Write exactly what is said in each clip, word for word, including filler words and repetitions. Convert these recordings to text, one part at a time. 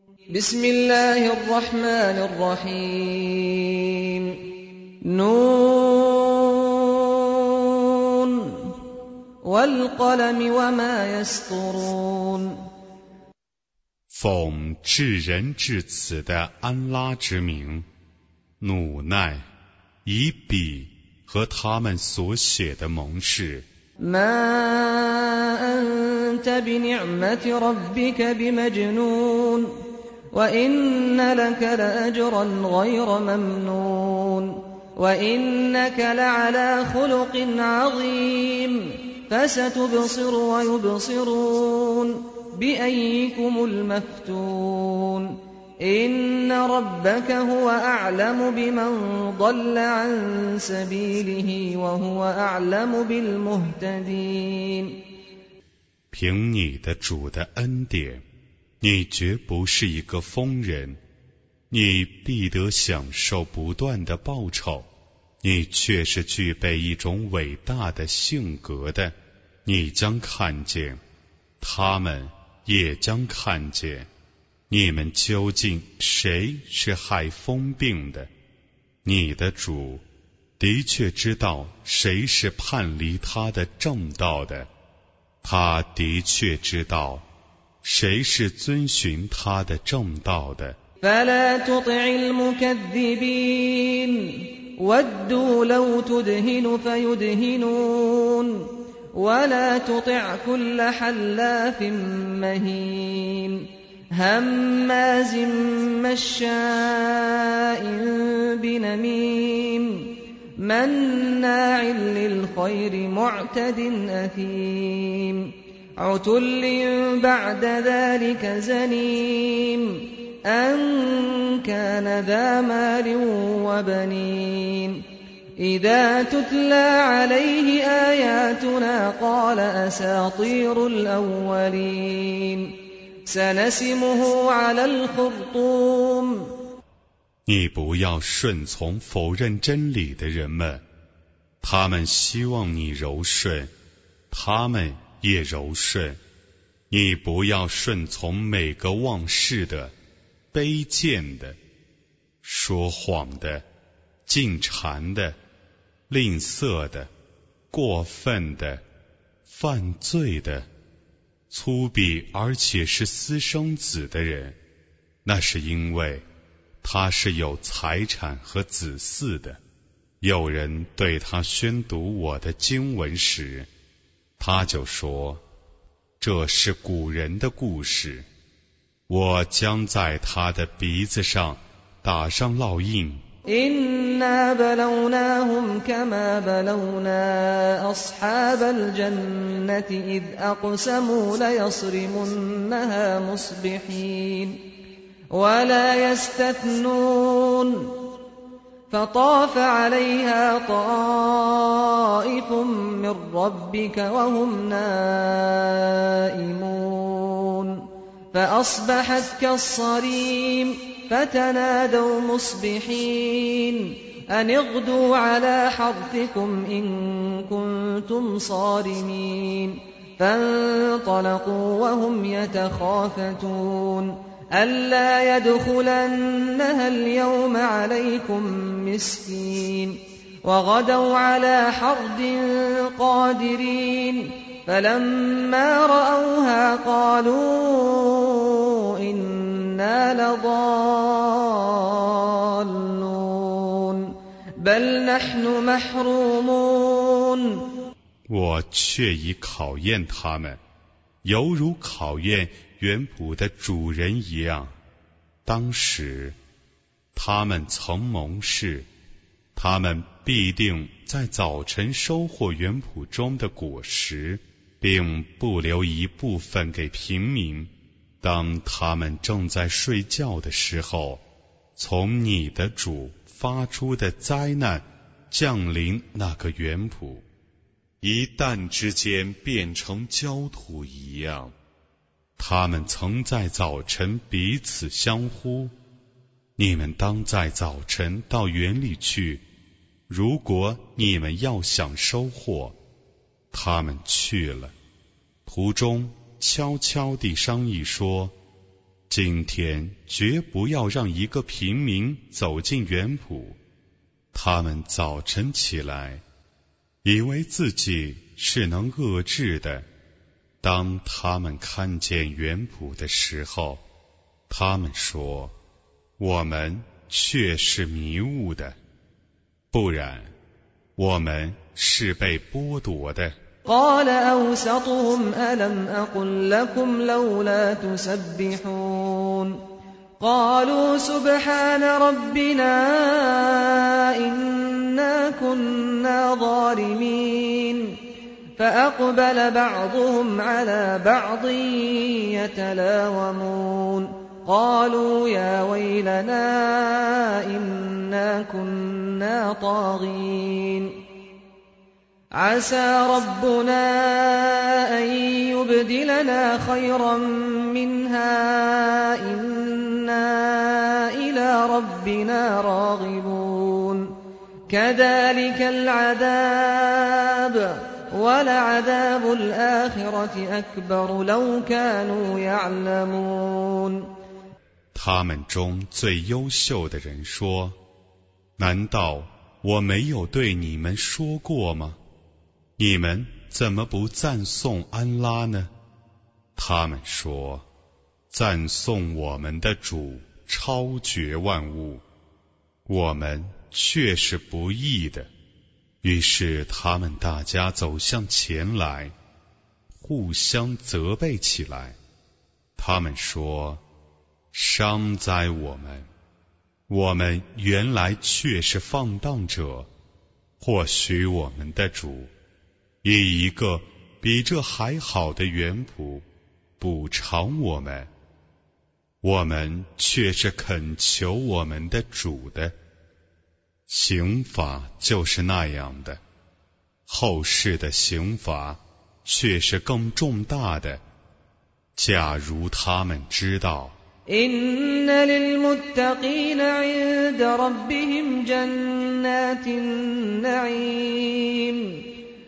بسم الله الرحمن الرحيم نون والقلم وما يسطرون 奉至仁至此的安拉之名，努奈，以笔和他们所写的盟誓。 ما أنت بنعمة ربك بمجنون وإن لك لأجرا غير ممنون وإنك لعلى خلق عظيم فستبصر ويبصرون بأيكم المفتون إن ربك هو أعلم بمن ضل عن سبيله وهو أعلم بالمهتدين 凭你的主的恩典，你绝不是一个疯人，你必得享受不断的报酬，你却是具备一种伟大的性格的，你将看见，他们也将看见，你们究竟谁是害疯病的？你的主的确知道谁是叛离他的正道的，他的确知道谁是遵循他的正道的。 فلا تطع المكذبين ودوا لو تدهن فيدهنون ولا تطع كل حلاف مهين هماز مشاء بنميم مناع للخير معتد أثيم عتل بعد ذلك زنيم أن كان ذا مال وبنين إذا تتلى عليه آياتنا قال أساطير الأولين سنسمه على الخرطوم 你不要顺从否认真理的人们，他们希望你柔顺，他们也柔顺。你不要顺从每个妄事的、卑贱的、说谎的、尽馋的、吝啬的、过分的、犯罪的、粗鄙而且是私生子的人，那是因为他是有财产和子嗣的。有人对他宣读我的经文时，他就说，这是古人的故事，我将在他的鼻子上打上烙印。 إنا بلوناهم كما بلونا أصحاب الجنة إذ أقسموا ليصرمنها مصبحين ولا يستثنون فطاف عليها طائف من ربك وهم نائمون فأصبحت كالصريم فتنادوا مصبحين أن اغدوا على حرثكم إن كنتم صارمين فانطلقوا وهم يتخافتون ألا يدخلنها اليوم عليكم مسكين وغدوا على حرد قادرين فلما رأوها قالوا إنا لضالون بل نحن محرومون 我却已考验他们，犹如考验园圃的主人一样。当时他们曾盟誓，他们必定在早晨收获园圃中的果实，并不留一部分给平民。当他们正在睡觉的时候，从你的主发出的灾难降临那个园圃，一旦之间变成焦土一样。他们曾在早晨彼此相呼，你们当在早晨到园里去，如果你们要想收获。他们去了，途中悄悄地商议说， 今天绝不要让一个平民走进园圃。他们早晨起来，以为自己是能遏制的，当他们看见园圃的时候，他们说，我们却是迷雾的，不然我们是被剥夺的。 قال أوسطهم ألم أقل لكم لولا تسبحون قالوا سبحان ربنا إنا كنا ظالمين فأقبل بعضهم على بعض يتلاومون قالوا يا ويلنا إنا كنا طاغين عسى ربنا أن يبدلنا خيرا منها إنا إلى ربنا راغبون كذلك العذاب ولعذاب الآخرة أكبر لو كانوا يعلمون 他们中最优秀的人说，难道我没有对你们说过吗？你们怎么不赞颂安拉呢？他们说，赞颂我们的主超绝万物，我们却是不义的。于是他们大家走向前来，互相责备起来。他们说，伤哉我们，我们原来却是放荡者，或许我们的主以一个比这还好的园圃补偿我们，我们却是恳求我们的主的。刑罚就是那样的，后世的刑罚却是更重大的。假如他们知道， إن للمتقين عند ربهم جنات النعيم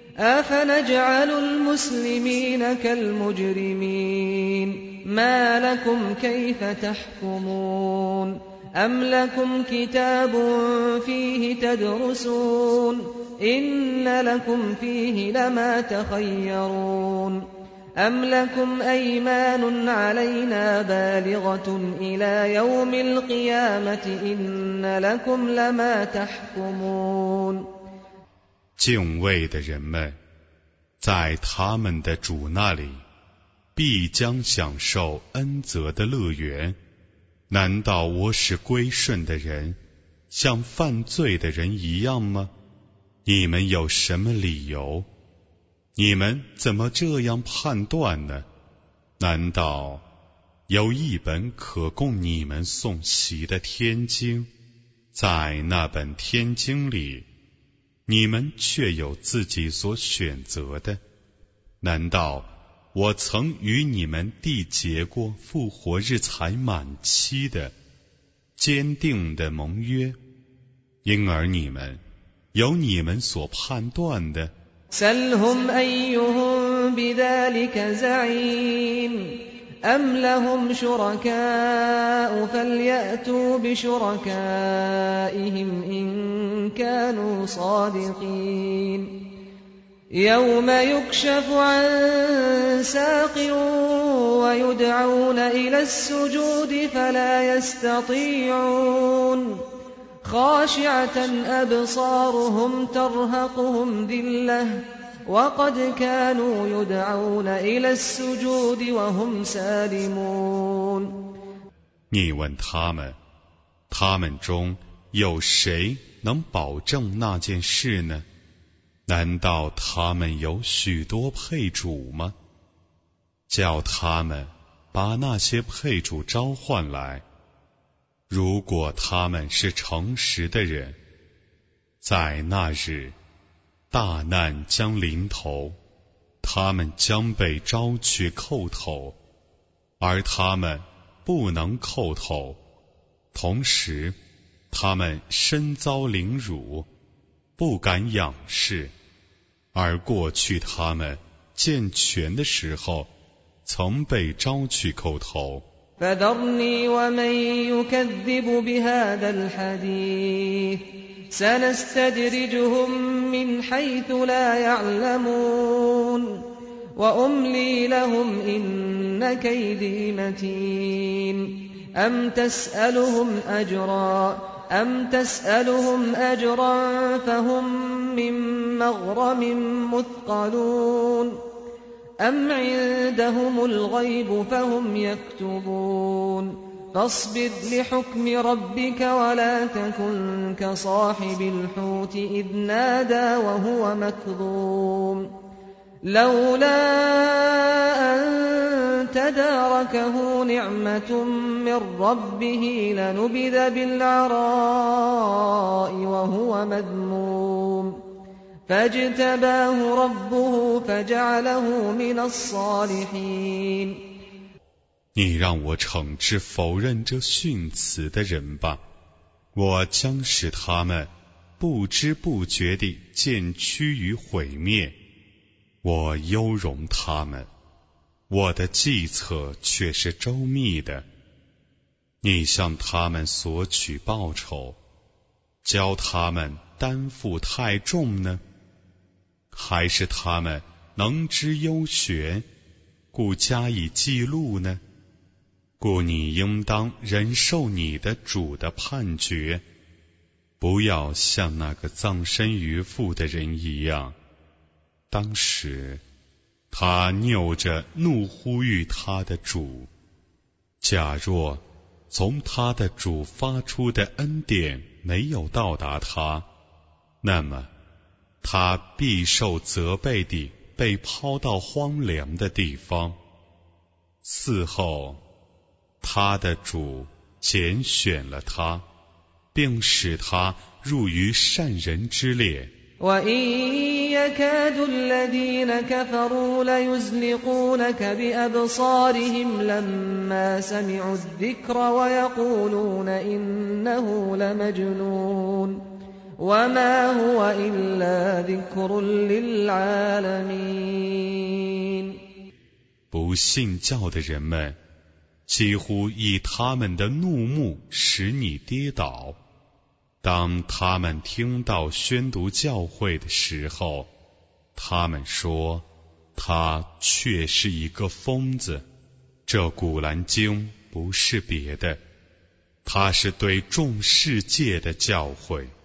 أفنجعل المسلمين كالمجرمين ما لكم كيف تحكمون أم لكم كتاب فيه تدرسون إن لكم فيه لما تخيرون أم لكم أيمان علينا بالغة إلى يوم القيامة إن لكم لما تحكمون 敬畏的人们，在他们的主那里，必将享受恩泽的乐园。难道我使归顺的人像犯罪的人一样吗？你们有什么理由？你们怎么这样判断呢？难道有一本可供你们诵习的天经，在那本天经里，你们却有自己所选择的？难道我曾与你们缔结过复活日才满期的坚定的盟约？因而你们有你们所判断的。 سلهم أيهم بذلك زعيم أم لهم شركاء فليأتوا بشركائهم إن كانوا صادقين يوم يكشف عن ساق ويدعون إلى السجود فلا يستطيعون خاشعة أبصارهم ترهقهم ذلة وقد كانوا يدعون إلى السجود وهم سالمون 你问他们，他们中有谁能保证那件事呢？难道他们有许多配主吗？叫他们把那些配主召唤来。如果他们是诚实的人，在那日大难将临头，他们将被招去叩头，而他们不能叩头，同时他们身遭凌辱，不敢仰视，而过去他们健全的时候曾被招去叩头。 فذرني ومن يكذب بهذا الحديث سنستدرجهم من حيث لا يعلمون وأملي لهم إن كيدي متين أم تسألهم أجرا أم تسألهم أجرا فهم من مغرم مثقلون أم عندهم الغيب فهم يكتبون فاصبر لحكم ربك ولا تكن كصاحب الحوت إذ نادى وهو مكظوم لولا أن تداركه نعمة من ربه لنبذ بالعراء وهو مذموم فاجتباه ربه فجعله من الصالحين 你让我惩治否认这训词的人吧，我将使他们不知不觉地渐趋于毁灭。我优容他们，我的计策却是周密的。你向他们索取报酬，教他们担负太重呢？还是他们能知幽玄，故加以记录呢？故你应当忍受你的主的判决，不要像那个葬身鱼腹的人一样。当时他拗着怒呼吁他的主，假若从他的主发出的恩典没有到达他，那么他必受责备地被抛到荒凉的地方。嗣后他的主拣选了他，并使他入于善人之列。 وَإِن يَكَادُ الَّذِينَ كَفَرُوا لَيُزْلِقُونَكَ بِأَبْصَارِهِمْ لَمَّا سَمِعُوا الذِّكْرَ وَيَقُولُونَ إِنَّهُ لَمَجْنُونٌ وَمَا هُوَ إِلَّا ذِكْرٌ لِلْعَالَمِينَ 不信教的人们几乎以他们的怒目使你跌倒。当他们听到宣读教诲的时候，他们说他却是一个疯子。这古兰经不是别的，它是对众世界的教诲。